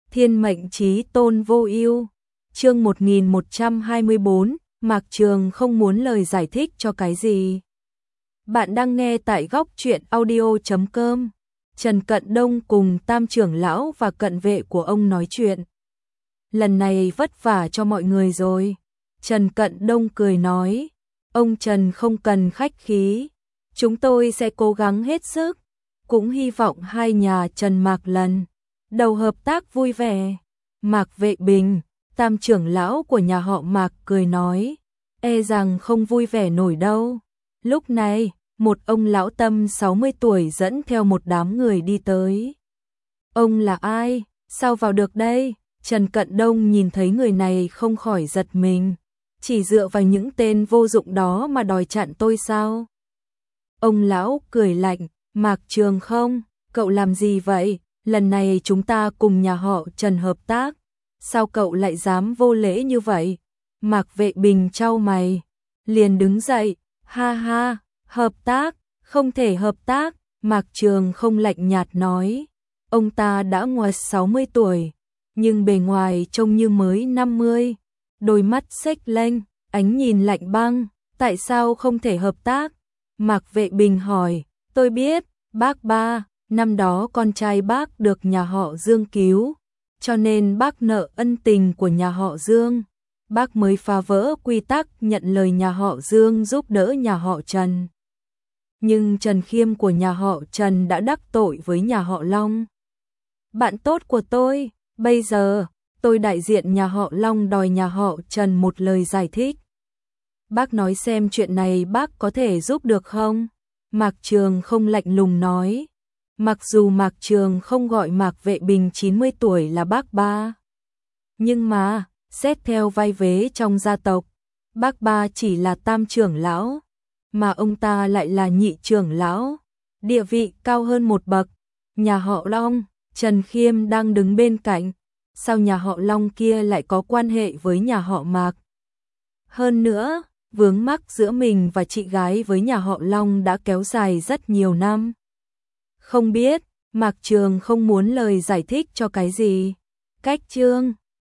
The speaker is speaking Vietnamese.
Thiên mệnh chí tôn vô ưu. Chương 1124, Mạc Trường không muốn lời giải thích cho cái gì. Bạn đang nghe tại góc truyện audio.com. Trần Cận Đông cùng Tam trưởng lão và cận vệ của ông nói chuyện. Lần này vất vả cho mọi người rồi. Trần Cận Đông cười nói, ông Trần không cần khách khí, chúng tôi sẽ cố gắng hết sức, cũng hy vọng hai nhà Trần Mạc lần đầu hợp tác vui vẻ. Mạc Vệ Bình, Tam trưởng lão của nhà họ Mạc cười nói, e rằng không vui vẻ nổi đâu. Lúc này, một ông lão tăm 60 tuổi dẫn theo một đám người đi tới. Ông là ai? Sao vào được đây? Trần Cận Đông nhìn thấy người này không khỏi giật mình. Chỉ dựa vào những tên vô dụng đó mà đòi chặn tôi sao? Ông lão cười lạnh, Mạc Trường không, cậu làm gì vậy? Lần này chúng ta cùng nhà họ Trần hợp tác. Sao cậu lại dám vô lễ như vậy? Mạc Vệ Bình chau mày, liền đứng dậy, ha ha, hợp tác, không thể hợp tác. Mạc Trường không lạnh nhạt nói, ông ta đã ngoài 60 tuổi, nhưng bề ngoài trông như mới 50, đôi mắt xếch lênh, ánh nhìn lạnh băng, tại sao không thể hợp tác? Mạc Vệ Bình hỏi, tôi biết, bác ba, năm đó con trai bác được nhà họ Dương cứu, cho nên bác nợ ân tình của nhà họ Dương. Bác mới phá vỡ quy tắc nhận lời nhà họ Dương giúp đỡ nhà họ Trần. Nhưng Trần Khiêm của nhà họ Trần đã đắc tội với nhà họ Long. Bạn tốt của tôi, bây giờ, tôi đại diện nhà họ Long đòi nhà họ Trần một lời giải thích. Bác nói xem chuyện này bác có thể giúp được không? Mạc Trường không lạnh lùng nói. Mặc dù Mạc Trường không gọi Mạc Vệ Bình 90 tuổi là bác ba, nhưng mà, xét theo vai vế trong gia tộc, bác ba chỉ là tam trưởng lão, mà ông ta lại là nhị trưởng lão, địa vị cao hơn một bậc. Nhà họ Long, Trần Khiêm đang đứng bên cạnh, sao nhà họ Long kia lại có quan hệ với nhà họ Mạc? Hơn nữa, vướng mắc giữa mình và chị gái với nhà họ Long đã kéo dài rất nhiều năm. Không biết, Mạc Trường không muốn lời giải thích cho cái gì. Cách chương